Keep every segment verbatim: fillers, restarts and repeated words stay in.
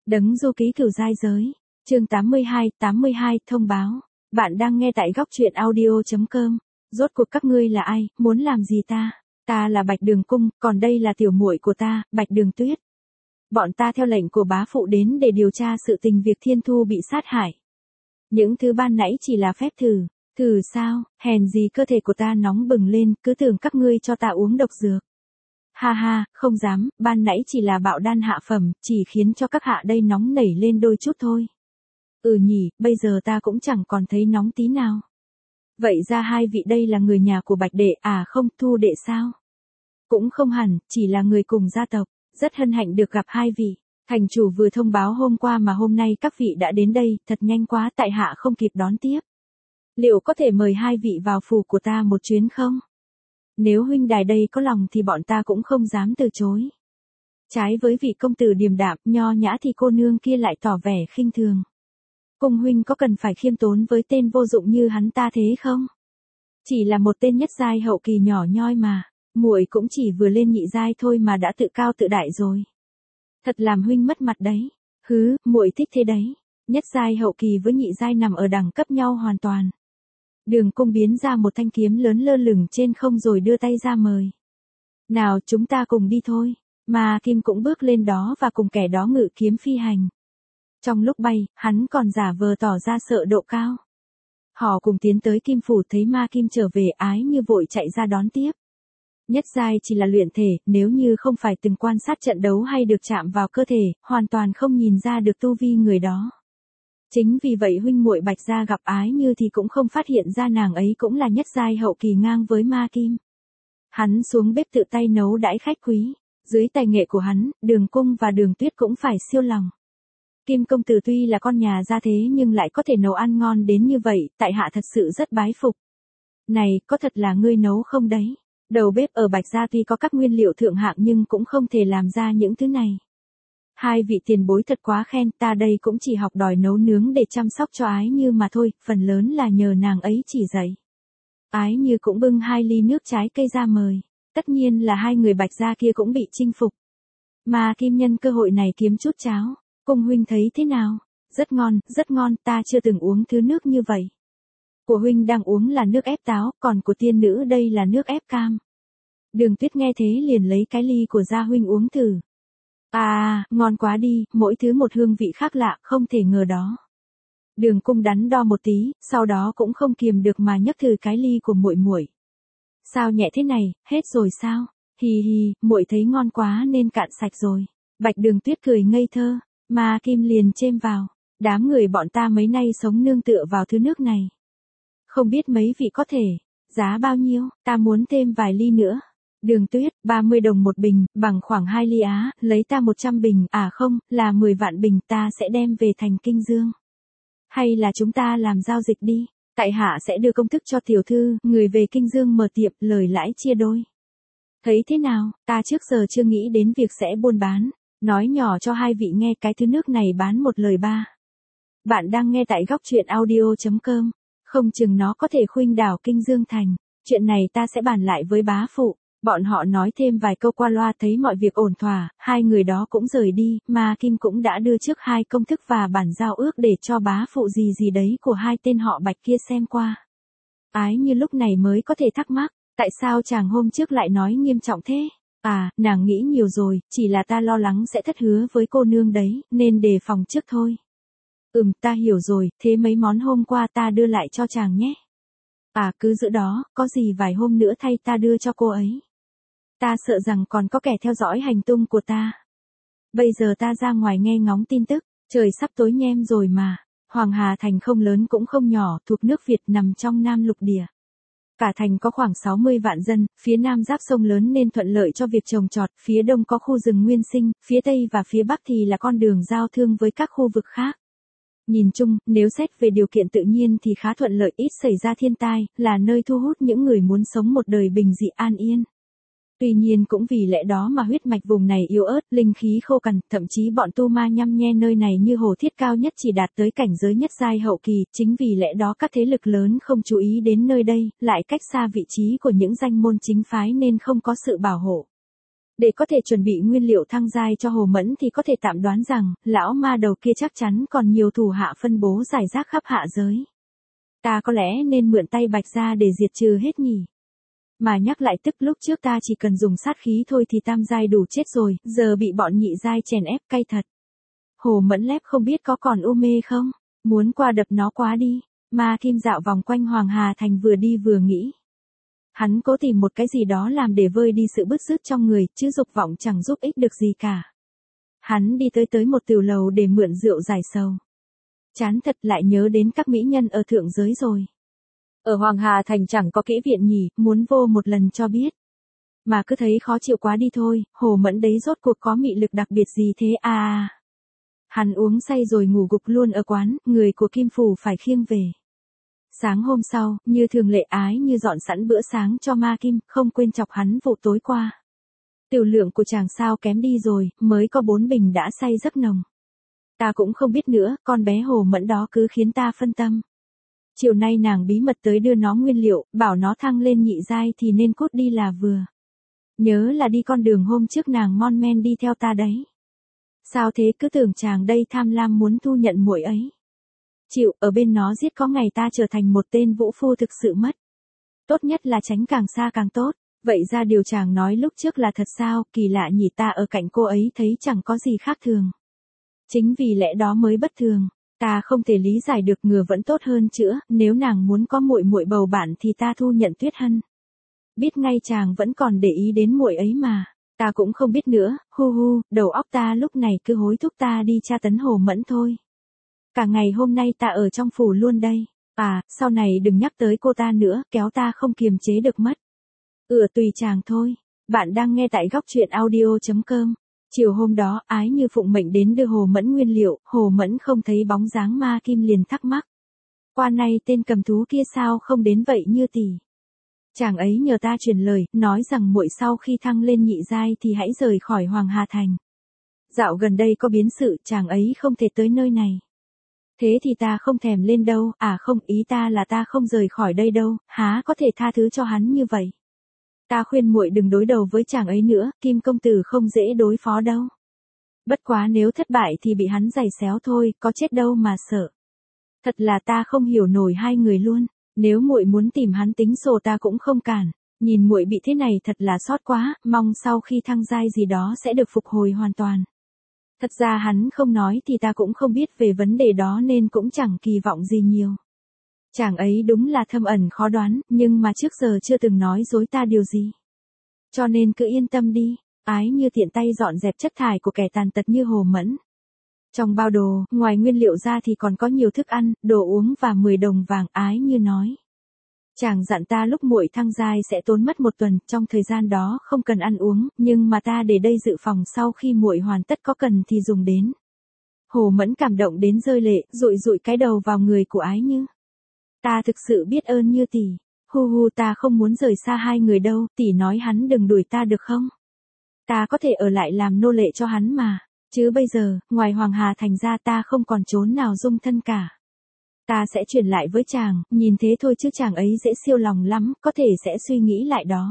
Đấng du ký cửu giai giới. Chương tám mươi hai, tám mươi hai, thông báo. Bạn đang nghe tại góc truyện audio chấm com. Rốt cuộc các ngươi là ai, muốn làm gì ta? Ta là Bạch Đường Cung, còn đây là tiểu muội của ta, Bạch Đường Tuyết. Bọn ta theo lệnh của bá phụ đến để điều tra sự tình việc Thiên Thu bị sát hại. Những thứ ban nãy chỉ là phép thử. Thử sao, hèn gì cơ thể của ta nóng bừng lên, cứ tưởng các ngươi cho ta uống độc dược. Ha ha, không dám, ban nãy chỉ là bạo đan hạ phẩm, chỉ khiến cho các hạ đây nóng nảy lên đôi chút thôi. Ừ nhỉ, bây giờ ta cũng chẳng còn thấy nóng tí nào. Vậy ra hai vị đây là người nhà của Bạch Đệ, à không, Thu Đệ sao? Cũng không hẳn, chỉ là người cùng gia tộc, rất hân hạnh được gặp hai vị. Thành chủ vừa thông báo hôm qua mà hôm nay các vị đã đến đây, thật nhanh quá, tại hạ không kịp đón tiếp. Liệu có thể mời hai vị vào phủ của ta một chuyến không? Nếu huynh đài đây có lòng thì bọn ta cũng không dám từ chối. Trái với vị công tử điềm đạm, nho nhã thì cô nương kia lại tỏ vẻ khinh thường. Cung huynh có cần phải khiêm tốn với tên vô dụng như hắn ta thế không? Chỉ là một tên nhất giai hậu kỳ nhỏ nhoi mà, muội cũng chỉ vừa lên nhị giai thôi mà đã tự cao tự đại rồi. Thật làm huynh mất mặt đấy. Hứ, muội thích thế đấy. Nhất giai hậu kỳ với nhị giai nằm ở đẳng cấp nhau hoàn toàn. Đường Cung biến ra một thanh kiếm lớn lơ lửng trên không rồi đưa tay ra mời. Nào chúng ta cùng đi thôi. Mà Kim cũng bước lên đó và cùng kẻ đó ngự kiếm phi hành. Trong lúc bay, hắn còn giả vờ tỏ ra sợ độ cao. Họ cùng tiến tới Kim phủ, thấy Ma Kim trở về, ái như vội chạy ra đón tiếp. Nhất giai chỉ là luyện thể, nếu như không phải từng quan sát trận đấu hay được chạm vào cơ thể, hoàn toàn không nhìn ra được tu vi người đó. Chính vì vậy huynh muội Bạch gia gặp Ái Như thì cũng không phát hiện ra nàng ấy cũng là nhất giai hậu kỳ ngang với Ma Kim. Hắn xuống bếp tự tay nấu đãi khách quý, dưới tài nghệ của hắn, Đường Cung và Đường Tuyết cũng phải siêu lòng. Kim công tử tuy là con nhà gia thế nhưng lại có thể nấu ăn ngon đến như vậy, tại hạ thật sự rất bái phục. Này, có thật là ngươi nấu không đấy? Đầu bếp ở Bạch gia tuy có các nguyên liệu thượng hạng nhưng cũng không thể làm ra những thứ này. Hai vị tiền bối thật quá khen, ta đây cũng chỉ học đòi nấu nướng để chăm sóc cho Ái Như mà thôi, phần lớn là nhờ nàng ấy chỉ dạy. Ái Như cũng bưng hai ly nước trái cây ra mời, tất nhiên là hai người Bạch gia kia cũng bị chinh phục. Mà Kim nhân cơ hội này kiếm chút cháo, Cung huynh thấy thế nào? Rất ngon, rất ngon, ta chưa từng uống thứ nước như vậy. Của huynh đang uống là nước ép táo, còn của tiên nữ đây là nước ép cam. Đường Tuyết nghe thế liền lấy cái ly của gia huynh uống thử. À, ngon quá đi, mỗi thứ một hương vị khác lạ, không thể ngờ đó. Đường Cung đắn đo một tí, sau đó cũng không kiềm được mà nhấc thử cái ly của muội muội. Sao nhẹ thế này, hết rồi sao? Hì hì, muội thấy ngon quá nên cạn sạch rồi. Bạch Đường Tuyết cười ngây thơ, mà Kim liền chêm vào. Đám người bọn ta mấy nay sống nương tựa vào thứ nước này. Không biết mấy vị có thể, giá bao nhiêu, ta muốn thêm vài ly nữa. Đường Tuyết, ba mươi đồng một bình, bằng khoảng hai ly á, lấy ta một trăm bình, à không, là mười vạn bình, ta sẽ đem về thành Kinh Dương. Hay là chúng ta làm giao dịch đi, tại hạ sẽ đưa công thức cho tiểu thư, người về Kinh Dương mở tiệm, lời lãi chia đôi. Thấy thế nào, ta trước giờ chưa nghĩ đến việc sẽ buôn bán, nói nhỏ cho hai vị nghe cái thứ nước này bán một lời ba. Bạn đang nghe tại góc truyện audio chấm com, không chừng nó có thể khuynh đảo Kinh Dương thành, chuyện này ta sẽ bàn lại với bá phụ. Bọn họ nói thêm vài câu qua loa, thấy mọi việc ổn thỏa, hai người đó cũng rời đi, mà Kim cũng đã đưa trước hai công thức và bản giao ước để cho bá phụ gì gì đấy của hai tên họ Bạch kia xem qua. Ái Như lúc này mới có thể thắc mắc, tại sao chàng hôm trước lại nói nghiêm trọng thế? À, nàng nghĩ nhiều rồi, chỉ là ta lo lắng sẽ thất hứa với cô nương đấy, nên đề phòng trước thôi. Ừm, ta hiểu rồi, thế mấy món hôm qua ta đưa lại cho chàng nhé. À, cứ giữ đó, có gì vài hôm nữa thay ta đưa cho cô ấy. Ta sợ rằng còn có kẻ theo dõi hành tung của ta. Bây giờ ta ra ngoài nghe ngóng tin tức, trời sắp tối nhem rồi mà. Hoàng Hà Thành không lớn cũng không nhỏ, thuộc nước Việt, nằm trong Nam Lục Địa. Cả thành có khoảng sáu mươi vạn dân, phía nam giáp sông lớn nên thuận lợi cho việc trồng trọt, phía đông có khu rừng nguyên sinh, phía tây và phía bắc thì là con đường giao thương với các khu vực khác. Nhìn chung, nếu xét về điều kiện tự nhiên thì khá thuận lợi, ít xảy ra thiên tai, là nơi thu hút những người muốn sống một đời bình dị an yên. Tuy nhiên cũng vì lẽ đó mà huyết mạch vùng này yếu ớt, linh khí khô cằn, thậm chí bọn tu ma nhăm nhe nơi này như hồ thiết cao nhất chỉ đạt tới cảnh giới nhất giai hậu kỳ, chính vì lẽ đó các thế lực lớn không chú ý đến nơi đây, lại cách xa vị trí của những danh môn chính phái nên không có sự bảo hộ. Để có thể chuẩn bị nguyên liệu thăng giai cho Hồ Mẫn thì có thể tạm đoán rằng, lão ma đầu kia chắc chắn còn nhiều thủ hạ phân bố rải rác khắp hạ giới. Ta có lẽ nên mượn tay Bạch gia để diệt trừ hết nhỉ? Mà nhắc lại tức lúc trước ta chỉ cần dùng sát khí thôi thì tam giai đủ chết rồi, giờ bị bọn nhị giai chèn ép cay thật. Hồ Mẫn lép không biết có còn u mê không? Muốn qua đập nó quá đi. Ma Kim dạo vòng quanh Hoàng Hà Thành vừa đi vừa nghĩ. Hắn cố tìm một cái gì đó làm để vơi đi sự bứt rứt trong người, chứ dục vọng chẳng giúp ích được gì cả. Hắn đi tới tới một tiểu lầu để mượn rượu giải sầu. Chán thật, lại nhớ đến các mỹ nhân ở thượng giới rồi. Ở Hoàng Hà Thành chẳng có kỹ viện nhỉ, muốn vô một lần cho biết. Mà cứ thấy khó chịu quá đi thôi, Hồ Mẫn đấy rốt cuộc có mị lực đặc biệt gì thế à? Hắn uống say rồi ngủ gục luôn ở quán, người của Kim Phủ phải khiêng về. Sáng hôm sau, như thường lệ Ái Như dọn sẵn bữa sáng cho Ma Kim, không quên chọc hắn vụ tối qua. Tiểu lượng của chàng sao kém đi rồi, mới có bốn bình đã say giấc nồng. Ta cũng không biết nữa, con bé Hồ Mẫn đó cứ khiến ta phân tâm. Chiều nay nàng bí mật tới đưa nó nguyên liệu, bảo nó thăng lên nhị giai thì nên cút đi là vừa. Nhớ là đi con đường hôm trước nàng mon men đi theo ta đấy. Sao thế, cứ tưởng chàng đây tham lam muốn thu nhận muội ấy. Chịu, ở bên nó giết có ngày ta trở thành một tên vũ phu thực sự mất. Tốt nhất là tránh càng xa càng tốt. Vậy ra điều chàng nói lúc trước là thật sao, kỳ lạ nhỉ, ta ở cạnh cô ấy thấy chẳng có gì khác thường. Chính vì lẽ đó mới bất thường. Ta không thể lý giải được, ngừa vẫn tốt hơn chữa, nếu nàng muốn có muội muội bầu bạn thì ta thu nhận Tuyết Hân. Biết ngay chàng vẫn còn để ý đến muội ấy mà. Ta cũng không biết nữa, hu hu, đầu óc ta lúc này cứ hối thúc ta đi tra tấn Hồ Mẫn thôi. Cả ngày hôm nay ta ở trong phủ luôn đây. À, sau này đừng nhắc tới cô ta nữa, kéo ta không kiềm chế được mất. Ừ, tùy chàng thôi. Bạn đang nghe tại góc truyện audio chấm com. Chiều hôm đó, Ái Như phụng mệnh đến đưa Hồ Mẫn nguyên liệu, Hồ Mẫn không thấy bóng dáng Ma Kim liền thắc mắc. Qua nay tên cầm thú kia sao không đến vậy Như tỷ? Chàng ấy nhờ ta truyền lời, nói rằng muội sau khi thăng lên nhị giai thì hãy rời khỏi Hoàng Hà Thành. Dạo gần đây có biến sự, chàng ấy không thể tới nơi này. Thế thì ta không thèm lên đâu, à không, ý ta là ta không rời khỏi đây đâu, há có thể tha thứ cho hắn như vậy. Ta khuyên muội đừng đối đầu với chàng ấy nữa, Kim công tử không dễ đối phó đâu. Bất quá nếu thất bại thì bị hắn giày xéo thôi, có chết đâu mà sợ. Thật là ta không hiểu nổi hai người luôn. Nếu muội muốn tìm hắn tính sổ ta cũng không cản. Nhìn muội bị thế này thật là xót quá, mong sau khi thăng giai gì đó sẽ được phục hồi hoàn toàn. Thật ra hắn không nói thì ta cũng không biết về vấn đề đó nên cũng chẳng kỳ vọng gì nhiều. Chàng ấy đúng là thâm ẩn khó đoán, nhưng mà trước giờ chưa từng nói dối ta điều gì. Cho nên cứ yên tâm đi. Ái Như tiện tay dọn dẹp chất thải của kẻ tàn tật như Hồ Mẫn. Trong bao đồ, ngoài nguyên liệu ra thì còn có nhiều thức ăn, đồ uống và mười đồng vàng. Ái Như nói. Chàng dặn ta lúc muội thăng giai sẽ tốn mất một tuần, trong thời gian đó không cần ăn uống, nhưng mà ta để đây dự phòng sau khi muội hoàn tất có cần thì dùng đến. Hồ Mẫn cảm động đến rơi lệ, dụi dụi cái đầu vào người của Ái Như. Ta thực sự biết ơn Như tỷ. Hu hu, ta không muốn rời xa hai người đâu, tỷ nói hắn đừng đuổi ta được không? Ta có thể ở lại làm nô lệ cho hắn mà. Chứ bây giờ, ngoài Hoàng Hà Thành ra ta không còn trốn nào dung thân cả. Ta sẽ chuyển lại với chàng, nhìn thế thôi chứ chàng ấy dễ siêu lòng lắm, có thể sẽ suy nghĩ lại đó.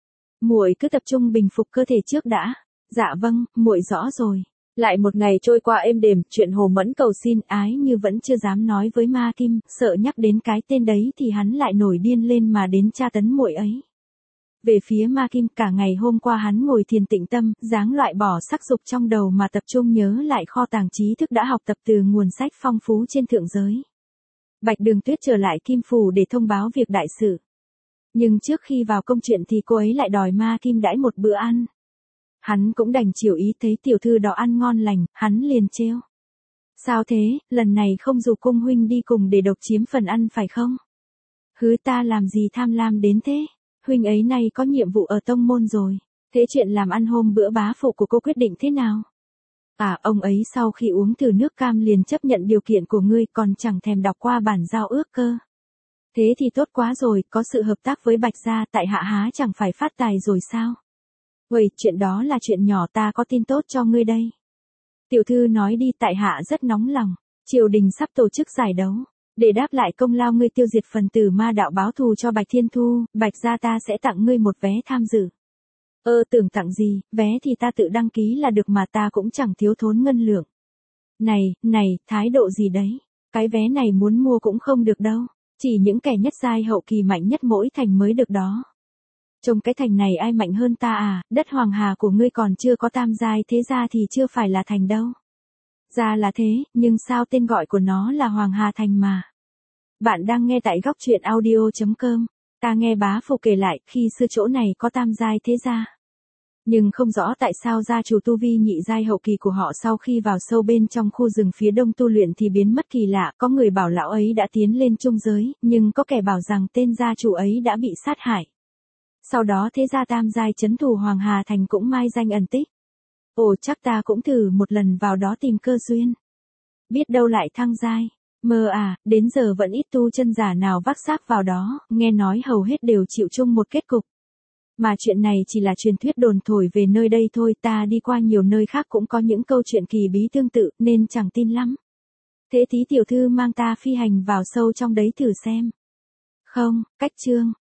Muội cứ tập trung bình phục cơ thể trước đã. Dạ vâng, muội rõ rồi. Lại một ngày trôi qua êm đềm, chuyện Hồ Mẫn cầu xin Ái Như vẫn chưa dám nói với Ma Kim, sợ nhắc đến cái tên đấy thì hắn lại nổi điên lên mà đến tra tấn muội ấy. Về phía Ma Kim, cả ngày hôm qua hắn ngồi thiền tĩnh tâm, dáng loại bỏ sắc dục trong đầu mà tập trung nhớ lại kho tàng trí thức đã học tập từ nguồn sách phong phú trên thượng giới. Bạch Đường Tuyết trở lại Kim Phủ để thông báo việc đại sự. Nhưng trước khi vào công chuyện thì cô ấy lại đòi Ma Kim đãi một bữa ăn. Hắn cũng đành chiều ý, thấy tiểu thư đó ăn ngon lành, hắn liền trêu. Sao thế, lần này không rủ cung huynh đi cùng để độc chiếm phần ăn phải không? Hứ, ta làm gì tham lam đến thế? Huynh ấy nay có nhiệm vụ ở tông môn rồi. Thế chuyện làm ăn hôm bữa bá phụ của cô quyết định thế nào? À, ông ấy sau khi uống thử nước cam liền chấp nhận điều kiện của ngươi, còn chẳng thèm đọc qua bản giao ước cơ. Thế thì tốt quá rồi, có sự hợp tác với Bạch gia, tại hạ há chẳng phải phát tài rồi sao? Uầy, chuyện đó là chuyện nhỏ, ta có tin tốt cho ngươi đây. Tiểu thư nói đi, tại hạ rất nóng lòng. Triều đình sắp tổ chức giải đấu. Để đáp lại công lao ngươi tiêu diệt phần tử ma đạo báo thù cho Bạch Thiên Thu, Bạch gia ta sẽ tặng ngươi một vé tham dự. Ơ tưởng tặng gì, vé thì ta tự đăng ký là được mà, ta cũng chẳng thiếu thốn ngân lượng. Này, này, thái độ gì đấy? Cái vé này muốn mua cũng không được đâu. Chỉ những kẻ nhất giai hậu kỳ mạnh nhất mỗi thành mới được đó. Trong cái thành này ai mạnh hơn ta à, đất Hoàng Hà của ngươi còn chưa có tam giai, thế ra thì chưa phải là thành đâu. Ra là thế, nhưng sao tên gọi của nó là Hoàng Hà Thành mà. Bạn đang nghe tại góc truyện audio chấm com. Ta nghe bá phụ kể lại, khi xưa chỗ này có tam giai thế gia. Nhưng không rõ tại sao gia chủ tu vi nhị giai hậu kỳ của họ sau khi vào sâu bên trong khu rừng phía đông tu luyện thì biến mất kỳ lạ. Có người bảo lão ấy đã tiến lên trung giới, nhưng có kẻ bảo rằng tên gia chủ ấy đã bị sát hại. Sau đó thế gia tam giai trấn thủ Hoàng Hà Thành cũng mai danh ẩn tích. Ồ, chắc ta cũng thử một lần vào đó tìm cơ duyên. Biết đâu lại thăng giai. Mơ à, đến giờ vẫn ít tu chân giả nào vác xác vào đó, nghe nói hầu hết đều chịu chung một kết cục. Mà chuyện này chỉ là truyền thuyết đồn thổi về nơi đây thôi, ta đi qua nhiều nơi khác cũng có những câu chuyện kỳ bí tương tự, nên chẳng tin lắm. Thế tí tiểu thư mang ta phi hành vào sâu trong đấy thử xem. Không, cách chương.